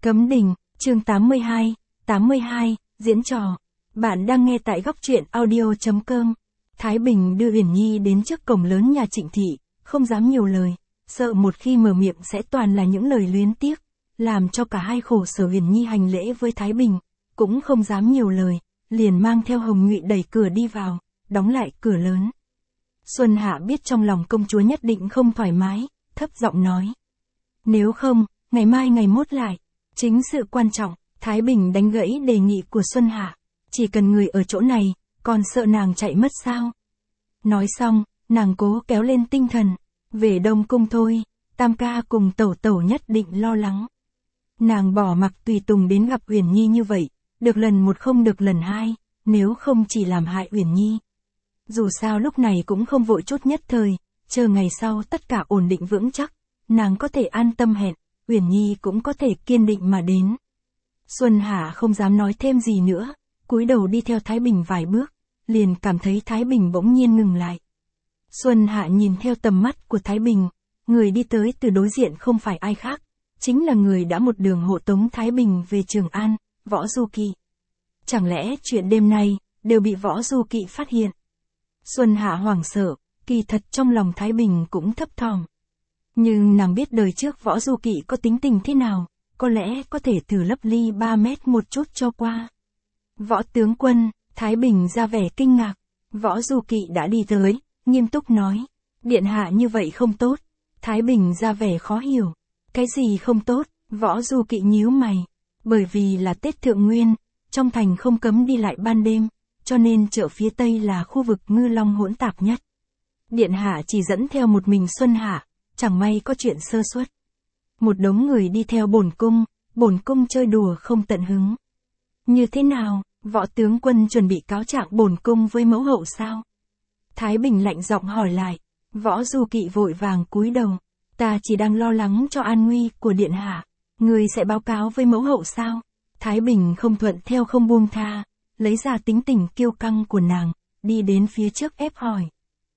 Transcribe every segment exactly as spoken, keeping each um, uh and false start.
Cấm đình, chương tám mươi hai, tám mươi hai, diễn trò. Bạn đang nghe tại góc truyện audio chấm com. Thái Bình đưa Uyển Nhi đến trước cổng lớn nhà Trịnh thị, không dám nhiều lời, sợ một khi mở miệng sẽ toàn là những lời luyến tiếc, làm cho cả hai khổ sở. Uyển Nhi hành lễ với Thái Bình, cũng không dám nhiều lời, liền mang theo Hồng Ngụy đẩy cửa đi vào, đóng lại cửa lớn. Xuân Hạ biết trong lòng công chúa nhất định không thoải mái, thấp giọng nói: nếu không, ngày mai ngày mốt lại. Chính sự quan trọng, Thái Bình đánh gãy đề nghị của Xuân Hạ. Chỉ cần người ở chỗ này, còn sợ nàng chạy mất sao? Nói xong, nàng cố kéo lên tinh thần. Về Đông Cung thôi, Tam ca cùng Tẩu Tẩu nhất định lo lắng. Nàng bỏ mặc tùy tùng đến gặp Uyển Nhi như vậy, được lần một không được lần hai, nếu không chỉ làm hại Uyển Nhi. Dù sao lúc này cũng không vội chút nhất thời, chờ ngày sau tất cả ổn định vững chắc, nàng có thể an tâm hẹn, Uyển Nhi cũng có thể kiên định mà đến. Xuân Hạ không dám nói thêm gì nữa, cúi đầu đi theo Thái Bình vài bước, liền cảm thấy Thái Bình bỗng nhiên ngừng lại. Xuân Hạ nhìn theo tầm mắt của Thái Bình, người đi tới từ đối diện không phải ai khác, chính là người đã một đường hộ tống Thái Bình về Trường An, Võ Du Kỵ. Chẳng lẽ chuyện đêm nay đều bị Võ Du Kỵ phát hiện? Xuân Hạ hoảng sợ, kỳ thật trong lòng Thái Bình cũng thấp thỏm. Nhưng nàng biết đời trước Võ Du Kỵ có tính tình thế nào, có lẽ có thể thử lấp ly ba mét một chút cho qua. Võ tướng quân, Thái Bình ra vẻ kinh ngạc. Võ Du Kỵ đã đi tới, nghiêm túc nói: điện hạ như vậy không tốt. Thái Bình ra vẻ khó hiểu. Cái gì không tốt? Võ Du Kỵ nhíu mày. Bởi vì là Tết Thượng Nguyên, trong thành không cấm đi lại ban đêm, cho nên chợ phía Tây là khu vực ngư long hỗn tạp nhất. Điện hạ chỉ dẫn theo một mình Xuân Hạ, chẳng may có chuyện sơ suất. Một đống người đi theo bổn cung, bổn cung chơi đùa không tận hứng. Như thế nào, Võ tướng quân chuẩn bị cáo trạng bổn cung với mẫu hậu sao? Thái Bình lạnh giọng hỏi lại. Võ Du Kỵ vội vàng cúi đầu. Ta chỉ đang lo lắng cho an nguy của điện hạ. Người sẽ báo cáo với mẫu hậu sao? Thái Bình không thuận theo không buông tha, lấy ra tính tình kiêu căng của nàng, đi đến phía trước ép hỏi.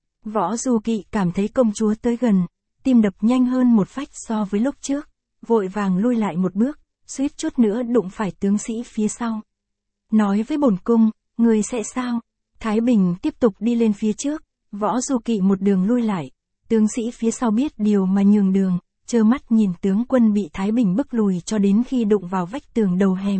Võ Du Kỵ cảm thấy công chúa tới gần, tim đập nhanh hơn một phách so với lúc trước, vội vàng lui lại một bước, suýt chút nữa đụng phải tướng sĩ phía sau. Nói với bổn cung, người sẽ sao? Thái Bình tiếp tục đi lên phía trước, Võ Du Kỵ một đường lui lại, tướng sĩ phía sau biết điều mà nhường đường, trơ mắt nhìn tướng quân bị Thái Bình bức lùi cho đến khi đụng vào vách tường đầu hẻm.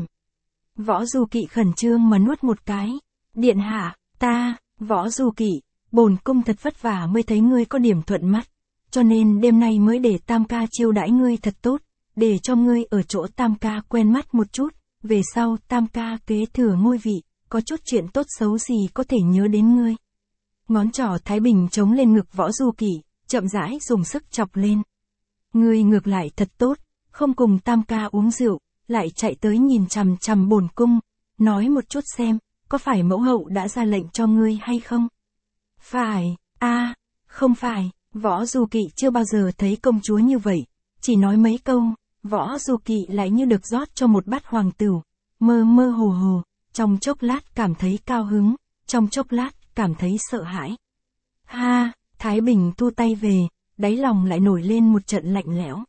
Võ Du Kỵ khẩn trương mà nuốt một cái. Điện hạ, ta, Võ Du Kỵ, bổn cung thật vất vả mới thấy ngươi có điểm thuận mắt, cho nên đêm nay mới để Tam ca chiêu đãi ngươi thật tốt, để cho ngươi ở chỗ Tam ca quen mắt một chút, về sau Tam ca kế thừa ngôi vị, có chút chuyện tốt xấu gì có thể nhớ đến ngươi. Ngón trỏ Thái Bình chống lên ngực Võ Du Kỵ, chậm rãi dùng sức chọc lên. Ngươi ngược lại thật tốt, không cùng Tam ca uống rượu, lại chạy tới nhìn chằm chằm bổn cung, nói một chút xem, có phải mẫu hậu đã ra lệnh cho ngươi hay không? Phải, a, không phải. Võ Du Kỵ chưa bao giờ thấy công chúa như vậy, chỉ nói mấy câu, Võ Du Kỵ lại như được rót cho một bát hoàng tửu, mơ mơ hồ hồ, trong chốc lát cảm thấy cao hứng, trong chốc lát cảm thấy sợ hãi. Ha, Thái Bình thu tay về, đáy lòng lại nổi lên một trận lạnh lẽo.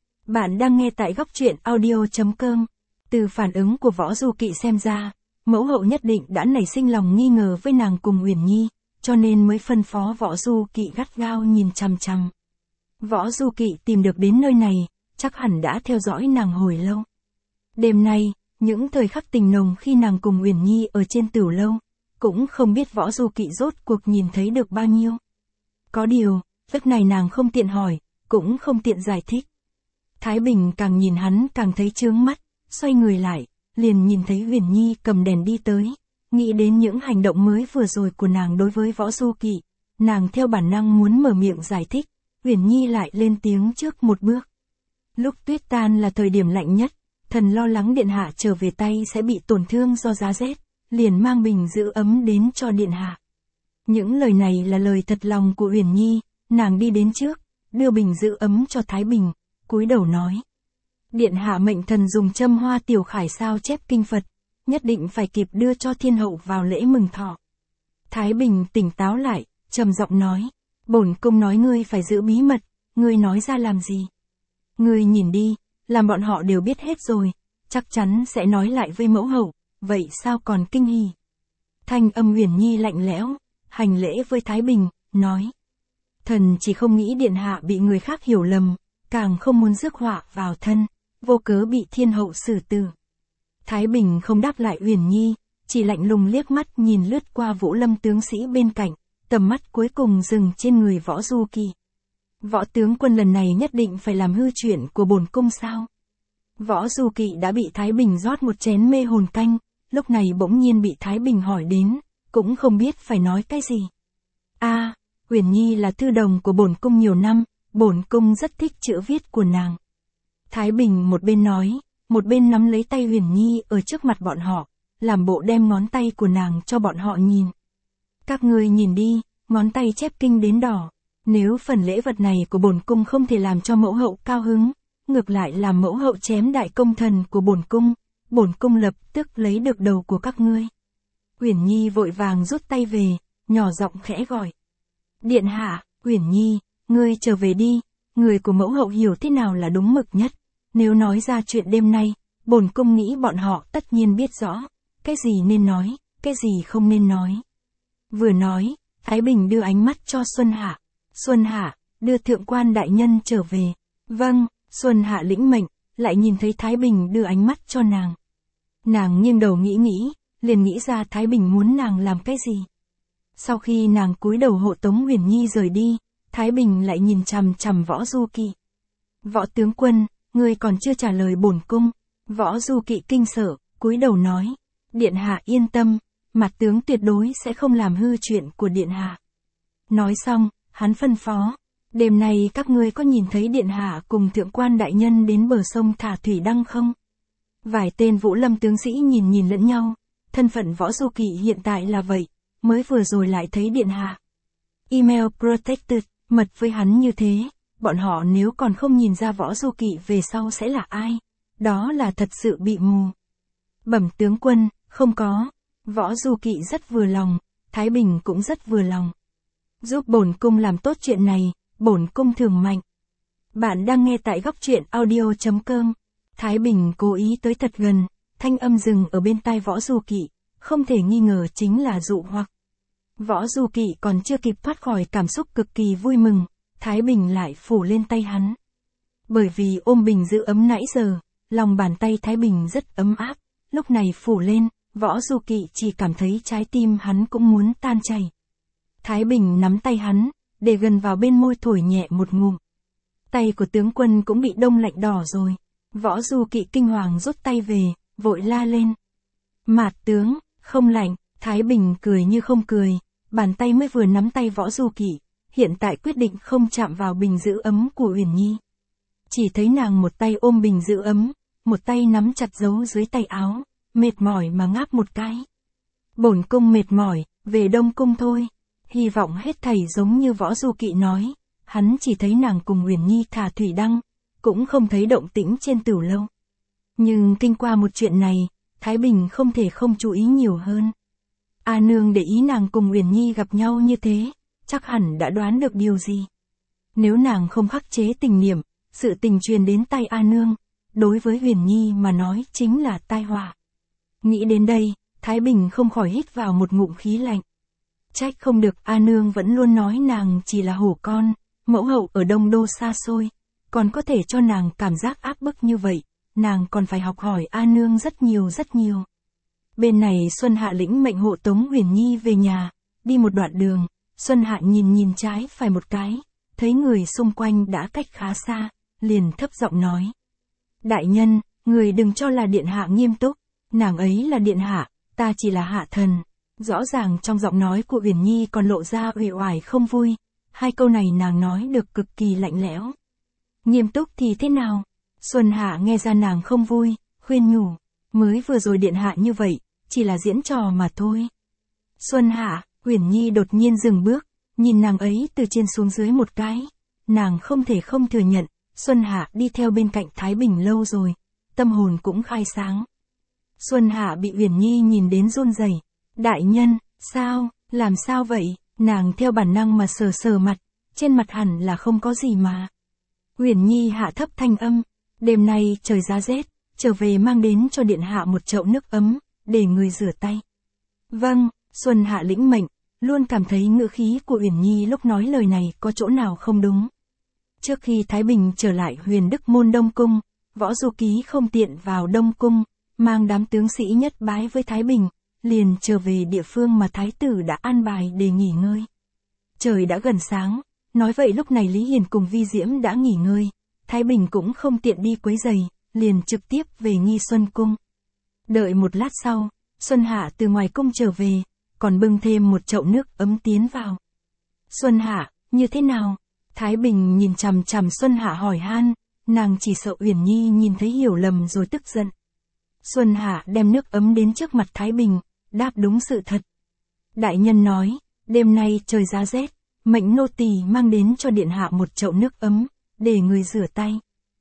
Bạn đang nghe tại góc truyện audio chấm com. Từ phản ứng của Võ Du Kỵ xem ra, mẫu hậu nhất định đã nảy sinh lòng nghi ngờ với nàng cùng Uyển Nhi, cho nên mới phân phó Võ Du Kỵ gắt gao nhìn chằm chằm. Võ Du Kỵ tìm được đến nơi này, chắc hẳn đã theo dõi nàng hồi lâu. Đêm nay, những thời khắc tình nồng khi nàng cùng Uyển Nhi ở trên tửu lâu, cũng không biết Võ Du Kỵ rốt cuộc nhìn thấy được bao nhiêu. Có điều, lúc này nàng không tiện hỏi, cũng không tiện giải thích. Thái Bình càng nhìn hắn càng thấy chướng mắt, xoay người lại, liền nhìn thấy Uyển Nhi cầm đèn đi tới. Nghĩ đến những hành động mới vừa rồi của nàng đối với Võ Du Kỵ, nàng theo bản năng muốn mở miệng giải thích, Uyển Nhi lại lên tiếng trước một bước. Lúc tuyết tan là thời điểm lạnh nhất, thần lo lắng điện hạ trở về tay sẽ bị tổn thương do giá rét, liền mang bình giữ ấm đến cho điện hạ. Những lời này là lời thật lòng của Uyển Nhi, nàng đi đến trước, đưa bình giữ ấm cho Thái Bình, cúi đầu nói. Điện hạ mệnh thần dùng châm hoa tiểu khải sao chép kinh Phật, nhất định phải kịp đưa cho thiên hậu vào lễ mừng thọ. Thái Bình tỉnh táo lại, trầm giọng nói, bổn cung nói ngươi phải giữ bí mật, ngươi nói ra làm gì? Ngươi nhìn đi, làm bọn họ đều biết hết rồi, chắc chắn sẽ nói lại với mẫu hậu, vậy sao còn kinh hỉ. Thanh âm Uyển Nhi lạnh lẽo, hành lễ với Thái Bình, nói. Thần chỉ không nghĩ điện hạ bị người khác hiểu lầm, càng không muốn rước họa vào thân, vô cớ bị thiên hậu xử tử. Thái Bình không đáp lại Uyển Nhi, chỉ lạnh lùng liếc mắt nhìn lướt qua Vũ Lâm tướng sĩ bên cạnh, tầm mắt cuối cùng dừng trên người Võ Du Kỵ. Võ tướng quân lần này nhất định phải làm hư chuyện của bổn cung sao? Võ Du Kỵ đã bị Thái Bình rót một chén mê hồn canh, lúc này bỗng nhiên bị Thái Bình hỏi đến, cũng không biết phải nói cái gì. A, à, Uyển Nhi là thư đồng của bổn cung nhiều năm, bổn cung rất thích chữ viết của nàng. Thái Bình một bên nói, một bên nắm lấy tay Uyển Nhi ở trước mặt bọn họ, làm bộ đem ngón tay của nàng cho bọn họ nhìn. Các ngươi nhìn đi, ngón tay chép kinh đến đỏ. Nếu phần lễ vật này của bổn cung không thể làm cho mẫu hậu cao hứng, ngược lại làm mẫu hậu chém đại công thần của bổn cung, bổn cung lập tức lấy được đầu của các ngươi. Uyển Nhi vội vàng rút tay về, nhỏ giọng khẽ gọi. Điện hạ, Uyển Nhi, ngươi trở về đi, người của mẫu hậu hiểu thế nào là đúng mực nhất. Nếu nói ra chuyện đêm nay, bổn cung nghĩ bọn họ tất nhiên biết rõ, cái gì nên nói, cái gì không nên nói. Vừa nói, Thái Bình đưa ánh mắt cho Xuân Hạ. Xuân Hạ, đưa thượng quan đại nhân trở về. Vâng, Xuân Hạ lĩnh mệnh, lại nhìn thấy Thái Bình đưa ánh mắt cho nàng. Nàng nghiêng đầu nghĩ nghĩ, liền nghĩ ra Thái Bình muốn nàng làm cái gì. Sau khi nàng cúi đầu hộ tống Uyển Nhi rời đi, Thái Bình lại nhìn chằm chằm Võ Du Kỵ. Võ tướng quân, ngươi còn chưa trả lời bổn cung. Võ Du Kỵ kinh sợ, cúi đầu nói. Điện hạ yên tâm, mặt tướng tuyệt đối sẽ không làm hư chuyện của điện hạ. Nói xong, hắn phân phó. Đêm nay các ngươi có nhìn thấy điện hạ cùng thượng quan đại nhân đến bờ sông thả thủy đăng không? Vài tên Vũ Lâm tướng sĩ nhìn nhìn lẫn nhau. Thân phận Võ Du Kỵ hiện tại là vậy, mới vừa rồi lại thấy điện hạ. Email protected, mật với hắn như thế, bọn họ nếu còn không nhìn ra Võ Du Kỵ về sau sẽ là ai? Đó là thật sự bị mù. Bẩm tướng quân, không có. Võ Du Kỵ rất vừa lòng, Thái Bình cũng rất vừa lòng. Giúp bổn cung làm tốt chuyện này, bổn cung thưởng mạnh. Bạn đang nghe tại góc truyện audio chấm com. Thái Bình cố ý tới thật gần, thanh âm dừng ở bên tai Võ Du Kỵ, không thể nghi ngờ chính là dụ hoặc. Võ Du Kỵ còn chưa kịp thoát khỏi cảm xúc cực kỳ vui mừng, Thái Bình lại phủ lên tay hắn. Bởi vì ôm bình giữ ấm nãy giờ, lòng bàn tay Thái Bình rất ấm áp, lúc này phủ lên, Võ Du Kỵ chỉ cảm thấy trái tim hắn cũng muốn tan chảy. Thái Bình nắm tay hắn, để gần vào bên môi thổi nhẹ một ngụm. Tay của tướng quân cũng bị đông lạnh đỏ rồi. Võ Du Kỵ kinh hoàng rút tay về, vội la lên. Mạt tướng, không lạnh, Thái Bình cười như không cười, bàn tay mới vừa nắm tay Võ Du Kỵ, hiện tại quyết định không chạm vào bình giữ ấm của Uyển Nhi. Chỉ thấy nàng một tay ôm bình giữ ấm, một tay nắm chặt giấu dưới tay áo, mệt mỏi mà ngáp một cái. Bổn cung mệt mỏi, về Đông cung thôi. Hy vọng hết thảy giống như Võ Du Kỵ nói, hắn chỉ thấy nàng cùng Uyển Nhi thả thủy đăng, cũng không thấy động tĩnh trên Tửu Lâu. Nhưng kinh qua một chuyện này, Thái Bình không thể không chú ý nhiều hơn. A nương để ý nàng cùng Uyển Nhi gặp nhau như thế, chắc hẳn đã đoán được điều gì. Nếu nàng không khắc chế tình niệm, sự tình truyền đến tay A nương, đối với Uyển Nhi mà nói chính là tai họa. Nghĩ đến đây, Thái Bình không khỏi hít vào một ngụm khí lạnh. Trách không được A nương vẫn luôn nói nàng chỉ là hổ con, mẫu hậu ở Đông Đô xa xôi, còn có thể cho nàng cảm giác áp bức như vậy, nàng còn phải học hỏi A nương rất nhiều rất nhiều. Bên này Xuân Hạ lĩnh mệnh hộ tống Uyển Nhi về nhà, đi một đoạn đường, Xuân Hạ nhìn nhìn trái phải một cái, thấy người xung quanh đã cách khá xa, liền thấp giọng nói. Đại nhân, người đừng cho là điện hạ nghiêm túc, nàng ấy là điện hạ, ta chỉ là hạ thần. Rõ ràng trong giọng nói của Uyển Nhi còn lộ ra uể oải không vui, hai câu này nàng nói được cực kỳ lạnh lẽo. Nghiêm túc thì thế nào? Xuân Hạ nghe ra nàng không vui, khuyên nhủ, mới vừa rồi điện hạ như vậy, chỉ là diễn trò mà thôi. Xuân Hạ, Uyển Nhi đột nhiên dừng bước, nhìn nàng ấy từ trên xuống dưới một cái, nàng không thể không thừa nhận, Xuân Hạ đi theo bên cạnh Thái Bình lâu rồi, tâm hồn cũng khai sáng. Xuân Hạ bị Uyển Nhi nhìn đến run rẩy. Đại nhân, sao, làm sao vậy? Nàng theo bản năng mà sờ sờ mặt, trên mặt hẳn là không có gì mà. Uyển Nhi hạ thấp thanh âm, đêm nay trời giá rét, trở về mang đến cho điện hạ một chậu nước ấm, để người rửa tay. Vâng, Xuân Hạ lĩnh mệnh, luôn cảm thấy ngữ khí của Uyển Nhi lúc nói lời này có chỗ nào không đúng. Trước khi Thái Bình trở lại Huyền Đức Môn Đông Cung, Võ Du Ký không tiện vào Đông Cung, mang đám tướng sĩ nhất bái với Thái Bình, liền trở về địa phương mà Thái tử đã an bài để nghỉ ngơi. Trời đã gần sáng, nói vậy lúc này Lý Hiền cùng Vi Diễm đã nghỉ ngơi, Thái Bình cũng không tiện đi quấy giày, liền trực tiếp về Nghi Xuân Cung. Đợi một lát sau, Xuân Hạ từ ngoài cung trở về, còn bưng thêm một chậu nước ấm tiến vào. Xuân Hạ, như thế nào? Thái Bình nhìn chằm chằm Xuân Hạ hỏi han, nàng chỉ sợ Uyển Nhi nhìn thấy hiểu lầm rồi tức giận. Xuân Hạ đem nước ấm đến trước mặt Thái Bình, đáp đúng sự thật. Đại nhân nói, đêm nay trời giá rét, mệnh nô tỳ mang đến cho điện hạ một chậu nước ấm, để người rửa tay.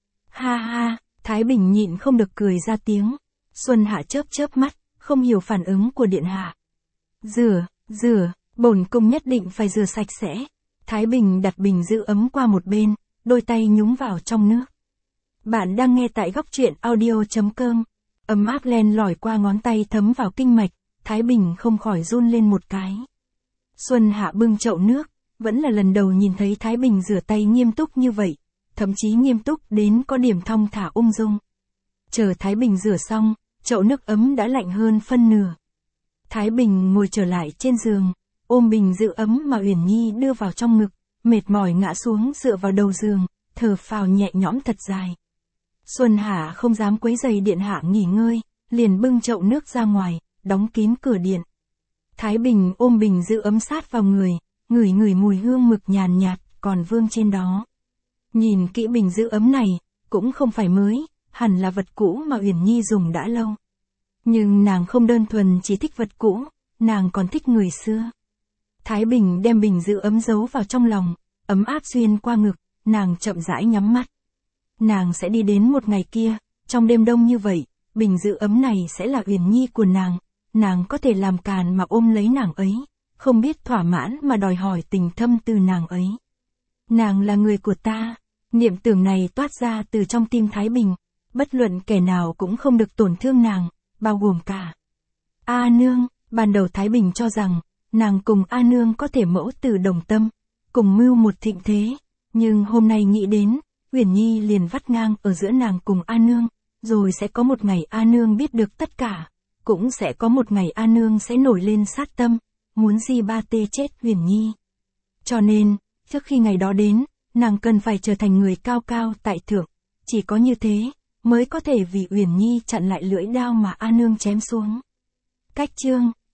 Ha ha, Thái Bình nhịn không được cười ra tiếng. Xuân Hạ chớp chớp mắt, không hiểu phản ứng của điện hạ. Rửa, rửa, bổn cung nhất định phải rửa sạch sẽ. Thái Bình đặt bình giữ ấm qua một bên, đôi tay nhúng vào trong nước. Bạn đang nghe tại góc truyện audio chấm com. Ấm áp len lỏi qua ngón tay thấm vào kinh mạch, Thái Bình không khỏi run lên một cái. Xuân Hạ bưng chậu nước, vẫn là lần đầu nhìn thấy Thái Bình rửa tay nghiêm túc như vậy, thậm chí nghiêm túc đến có điểm thong thả ung dung. Chờ Thái Bình rửa xong, chậu nước ấm đã lạnh hơn phân nửa. Thái Bình ngồi trở lại trên giường, ôm bình giữ ấm mà Uyển Nhi đưa vào trong ngực, mệt mỏi ngã xuống dựa vào đầu giường, thở phào nhẹ nhõm thật dài. Xuân Hạ không dám quấy rầy điện hạ nghỉ ngơi, liền bưng chậu nước ra ngoài, đóng kín cửa điện. Thái Bình ôm bình giữ ấm sát vào người, ngửi ngửi mùi hương mực nhàn nhạt, còn vương trên đó. Nhìn kỹ bình giữ ấm này, cũng không phải mới, hẳn là vật cũ mà Uyển Nhi dùng đã lâu. Nhưng nàng không đơn thuần chỉ thích vật cũ, nàng còn thích người xưa. Thái Bình đem bình giữ ấm giấu vào trong lòng, ấm áp xuyên qua ngực, nàng chậm rãi nhắm mắt. Nàng sẽ đi đến một ngày kia, trong đêm đông như vậy, bình giữ ấm này sẽ là Uyển Nhi của nàng, nàng có thể làm càn mà ôm lấy nàng ấy, không biết thỏa mãn mà đòi hỏi tình thâm từ nàng ấy. Nàng là người của ta, niệm tưởng này toát ra từ trong tim Thái Bình, bất luận kẻ nào cũng không được tổn thương nàng, bao gồm cả A Nương. Ban đầu Thái Bình cho rằng, nàng cùng A Nương có thể mẫu tử đồng tâm, cùng mưu một thịnh thế, nhưng hôm nay nghĩ đến, Uyển Nhi liền vắt ngang ở giữa nàng cùng A Nương, rồi sẽ có một ngày A Nương biết được tất cả, cũng sẽ có một ngày A Nương sẽ nổi lên sát tâm, muốn di ba tê chết Uyển Nhi. Cho nên, trước khi ngày đó đến, nàng cần phải trở thành người cao cao tại thượng, chỉ có như thế, mới có thể vì Uyển Nhi chặn lại lưỡi đao mà A Nương chém xuống. Cách chương